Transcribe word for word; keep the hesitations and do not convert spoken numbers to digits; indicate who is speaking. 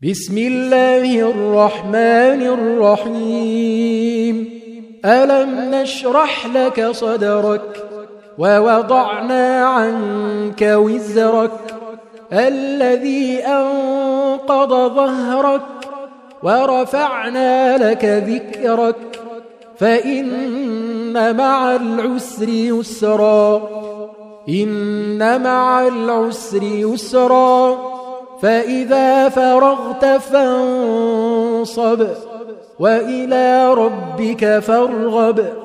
Speaker 1: بسم الله الرحمن الرحيم ألم نشرح لك صدرك ووضعنا عنك وزرك الذي أنقض ظهرك ورفعنا لك ذكرك فإن مع العسر يسرا إن مع العسر يسرا فإذا فرغت فانصب وإلى ربك فارغب